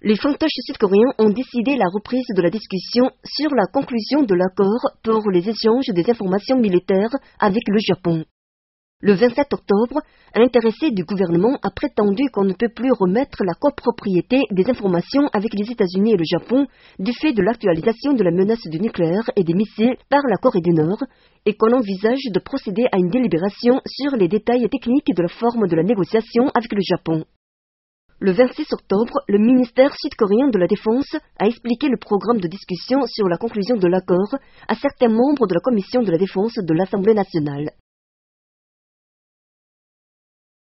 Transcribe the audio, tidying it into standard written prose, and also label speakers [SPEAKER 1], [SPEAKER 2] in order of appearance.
[SPEAKER 1] Les fantoches sud-coréens ont décidé la reprise de la discussion sur la conclusion de l'accord pour les échanges des informations militaires avec le Japon. Le 27 octobre, un intéressé du gouvernement a prétendu qu'on ne peut plus remettre la copropriété des informations avec les États-Unis et le Japon du fait de l'actualisation de la menace du nucléaire et des missiles par la Corée du Nord et qu'on envisage de procéder à une délibération sur les détails techniques de la forme de la négociation avec le Japon. Le 26 octobre, le ministère sud-coréen de la Défense a expliqué le programme de discussion sur la conclusion de l'accord à certains membres de la Commission de la Défense de l'Assemblée nationale.